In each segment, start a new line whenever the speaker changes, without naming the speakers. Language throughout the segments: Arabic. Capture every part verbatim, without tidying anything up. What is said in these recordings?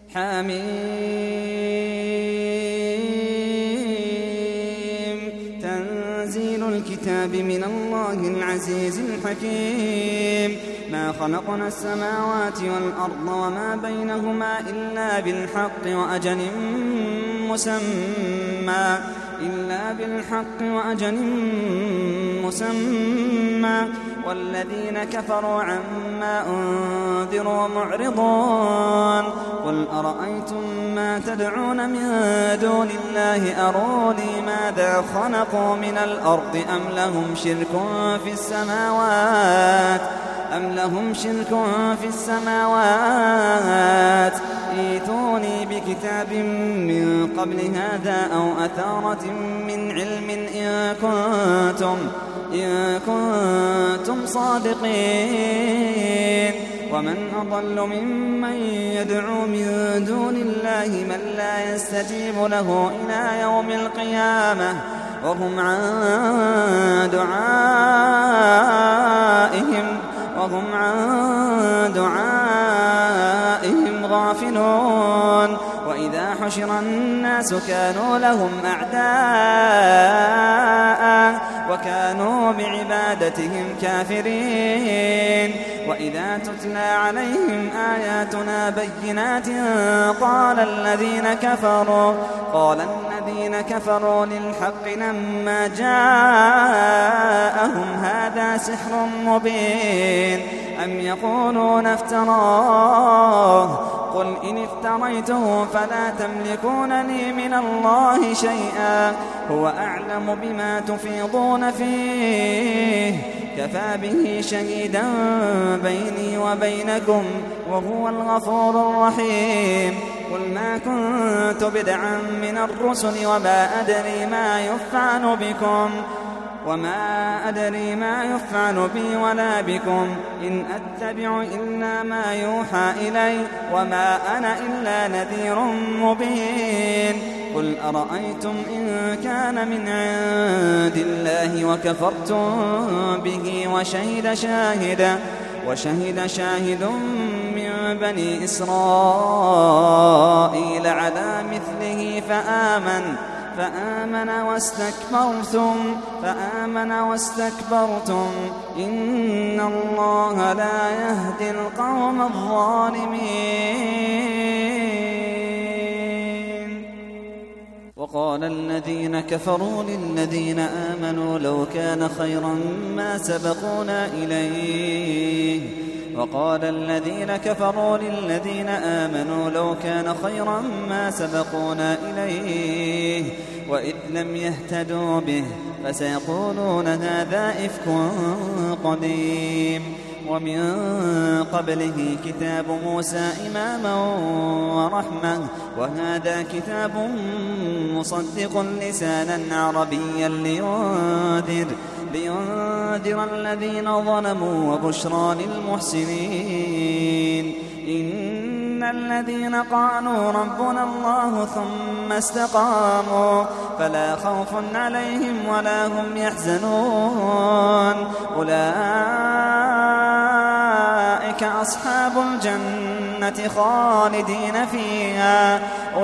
حميم تنزيل الكتاب من الله العزيز الحكيم ما خلقنا السماوات والأرض وما بينهما إلا بالحق وأجل مسمى إلا بالحق وأجل مسمى والذين كفروا عما أنذروا معرضون قل أرأيتم ما تدعون من دون الله أروني ماذا خلقوا من الأرض أم لهم شرك في السماوات أم لهم شرك في السماوات ائتوني بكتاب من قبل هذا أو أثارة من علم إن كنتم إن كنتم صادقين ومن أضل ممن يدعو من دون الله من لا يستجيب له إلى يوم القيامة وهم عن دعائهم وهم عن دعائهم غافلون وإذا حشر الناس كانوا لهم أعداء وكانوا بعبادتهم كافرين وإذا تتلى عليهم آياتنا بينات قال الذين كفروا قال الذين كفروا للحق لما جاءهم هذا سحر مبين أم يقولون افتراه قل إن افتريته فلا تملكون لي من الله شيئا هو أعلم بما تفيضون فيه كفى به شهيدا بيني وبينكم وهو الغفور الرحيم قل ما كنت بدعا من الرسل وما أدري ما يفعل بكم وما أدري ما يفعل بي ولا بكم إن أتبع إلا ما يوحى إلي وما أنا إلا نذير مبين قل أرأيتم إن كان من عند الله وكفرتم به وشهد شاهد وشهد شاهد من بني إسرائيل على مثله فآمن فآمن واستكبرتم فآمن واستكبرتم إن الله لا يهدي القوم الظالمين وقال الذين كفروا للذين آمنوا لو كان خيرا ما سبقونا إليه وقال الذين كفروا للذين آمنوا لو كان خيرا ما سبقونا إليه وإذ لم يهتدوا به فسيقولون هذا إفك قديم ومن قبله كتاب موسى إماما ورحمة وهذا كتاب مصدق لسانا عربيا لينذر لينذر الذين ظلموا وبشرى للمحسنين إن الذين قالوا ربنا الله ثم استقاموا فلا خوف عليهم ولا هم يحزنون أولئك أصحاب الجنة خالدين فيها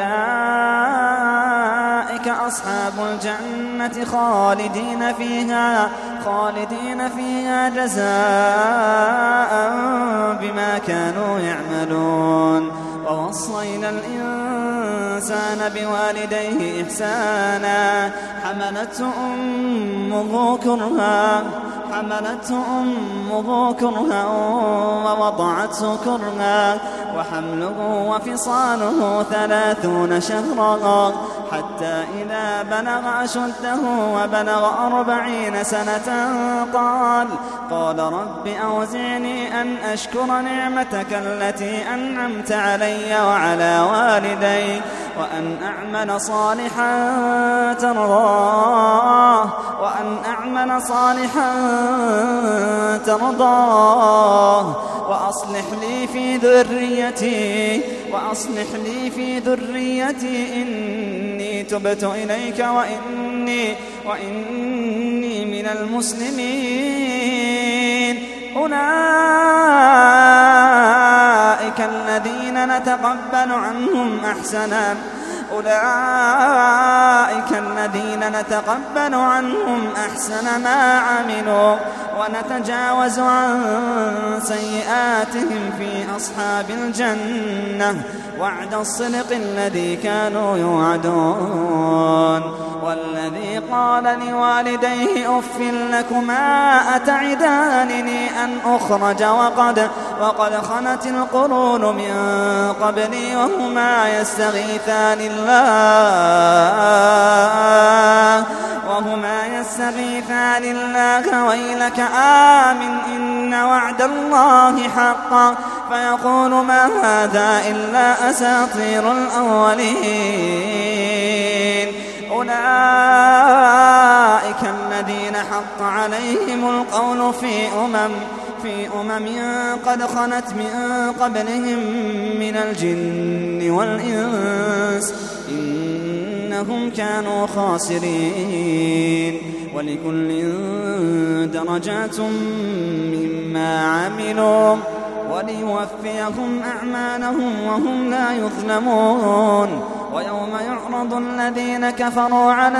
أولئك أصحاب الجنة خالدين فيها خالدين فيها جزاء بما كانوا يعملون ووصينا الإنسان بوالديه إحسانا حملته أمه كرها حملته أمه كرها ووضعته كرها وحمله وفصاله ثلاثون شهرا حتى إذا بلغ أشده وبلغ أربعين سنة قال قال رب أوزعني أن أشكر نعمتك التي أنعمت علي وعلى والدي وأن أعمل صالحا ترضاه وأن أعمل صالحا ترضاه وأصلح لي في ذريتي وأصلح لي في ذريتي إني تبت إليك وإني وإني من المسلمين أولئك أولئك الذين نتقبل عنهم أحسنا أولئك الذين نتقبل عنهم أحسن ما عملوا ونتجاوز عن سيئاتهم في أصحاب الجنة وعد الصدق الذي كانوا يوعدون. والذي قال لوالديه أف لكما أتعدانني أن أخرج وقد, وقد خلت القرون من قبلي وهما يستغيثان الله وهما يستغيثان الله ويلك آمن إن وعد الله حق فيقول ما هذا إلا أساطير الأولين. أولئك الذين حق عليهم القول في أمم في أمم قد خلت من قبلهم من الجن والإنس إنهم كانوا خاسرين. ولكل درجات مما عملوا وليوفيهم أعمالهم وهم لا يظلمون. ويوم يعرض الذين كفروا على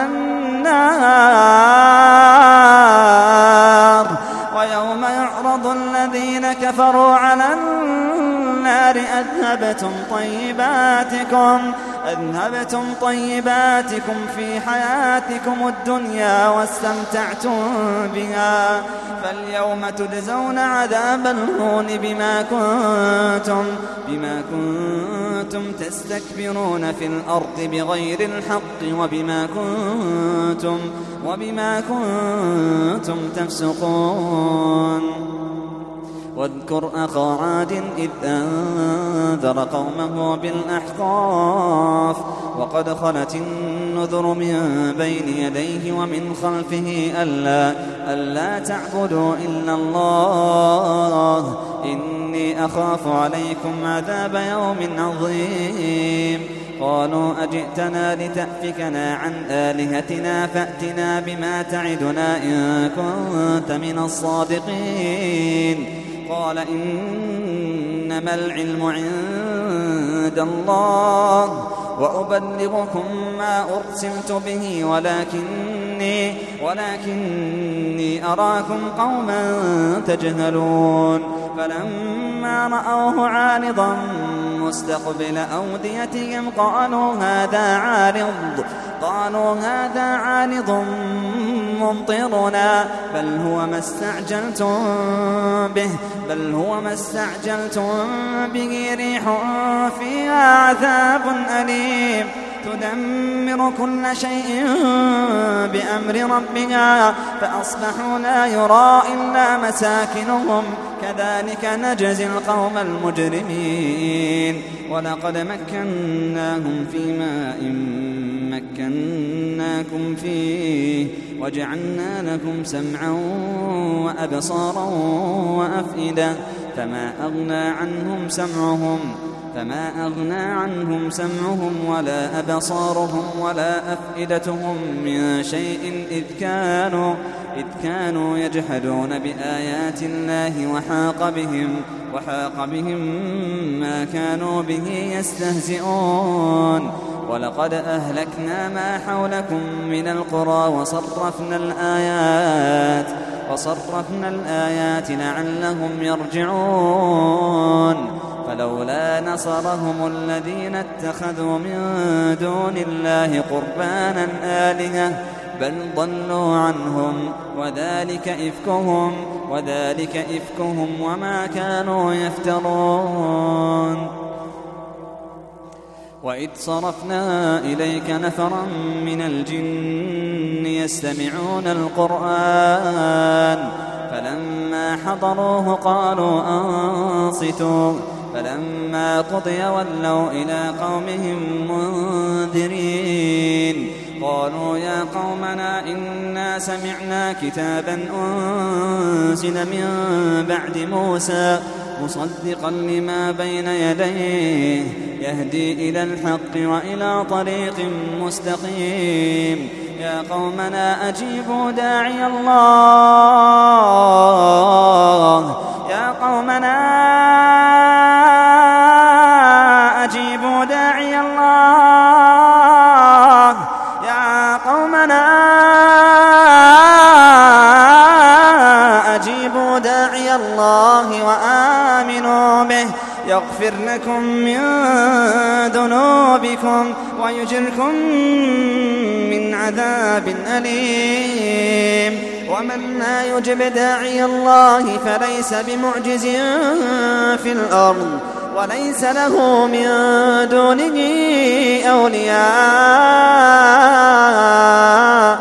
النار ويوم يعرض الذين كفروا على النار أذهبتم طيباتكم أذهبتم طيباتكم في حياتكم الدنيا واستمتعتم بها فاليوم تجزون عذاب الهون بما كنتم بما كنتم تستكبرون في الأرض بغير الحق وبما كنتم وبما كنتم تفسقون. واذكر أخا عاد إذ أنذر قومه بالأحقاف وقد خلت النذر من بين يديه ومن خلفه ألا, ألا تعبدوا إلا الله إني أخاف عليكم عذاب يوم عظيم. قالوا أجئتنا لتأفكنا عن آلهتنا فأتنا بما تعدنا إن كنت من الصادقين. قال إنما العلم عند الله وأبلغكم ما أرسلت به ولكني, ولكني أراكم قوما تجهلون. فلما رأوه عارضا مستقبل أوديتهم قالوا هذا عارض قالوا هذا عارض ممطرنا بل هو ما استعجلتم به بل هو ما استعجلتم به ريح فيها عذاب أليم تدمر كل شيء بأمر ربها فأصبحوا لا يرى إلا مساكنهم كذلك نجزي القوم المجرمين. ولقد مكناهم في ماء مكناكم فيه وجعلنا لكم سمعا وأبصارا وأفئدة فما أغنى عنهم سمعهم فما أغنى عنهم سمعهم ولا أبصارهم ولا أفئدتهم من شيء إذ كانوا إذ كانوا يجحدون بآيات الله وحاق بهم وحاق بهم ما كانوا به يستهزئون. ولقد أهلكنا ما حولكم من القرى وصرفنا الآيات وصرفنا الآيات لعلهم يرجعون. فلولا نصرهم الذين اتخذوا من دون الله قربانا آلهة بل ضلوا عنهم وذلك إفكهم وذلك إفكهم وما كانوا يفترون. وإذ صرفنا إليك نفرا من الجن يستمعون القرآن فلما حضروه قالوا أنصتوا فلما قضي ولوا إلى قومهم منذرين. قالوا يا قومنا إنا سمعنا كتابا أنزل من بعد موسى مصدقا لما بين يديه يهدي إلى الحق وإلى طريق مستقيم. يا قومنا أجيبوا داعي الله يا قومنا أجيبوا داعي الله يا قومنا أجيبوا داعي الله وآمنوا به يغفر لكم من ذنوبكم ويجركم من عذاب أليم ومن لا يجب داعي الله فليس بمعجز في الأرض وليس له من دونه أولياء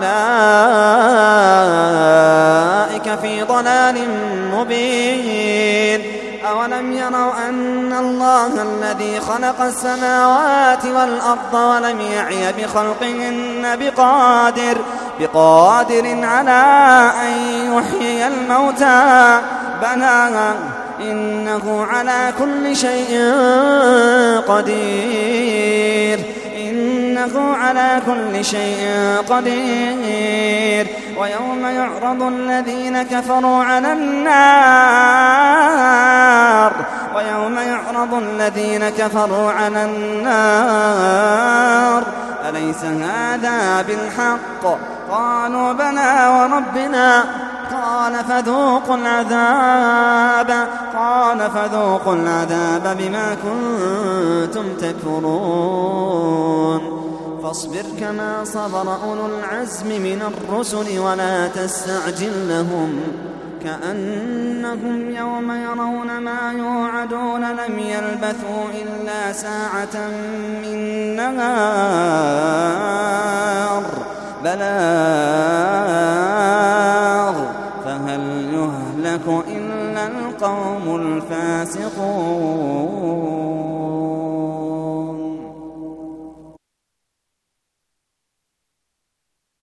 أولئك في ضلال مبين أولم يروا أن الله الذي خلق السماوات والأرض ولم يعي بخلقهن بقادر بقادر على أن يحيي الموتى بلى إنه على كل شيء قدير إنه على كل شيء قدير ويوم يعرض الذين كفروا على النار ويوم يعرض الذين كفروا على النار أليس هذا بالحق قالوا بلى وربنا قال فذوقوا العذاب قال فذوقوا العذاب بما كنتم تكفرون فاصبر كما صبر أولو العزم من الرسل ولا تستعجل لهم كأنهم يوم يرون ما يوعدون لم يلبثوا إلا ساعة من نهار بلاغ فهل يهلك إلا القوم الفاسقون.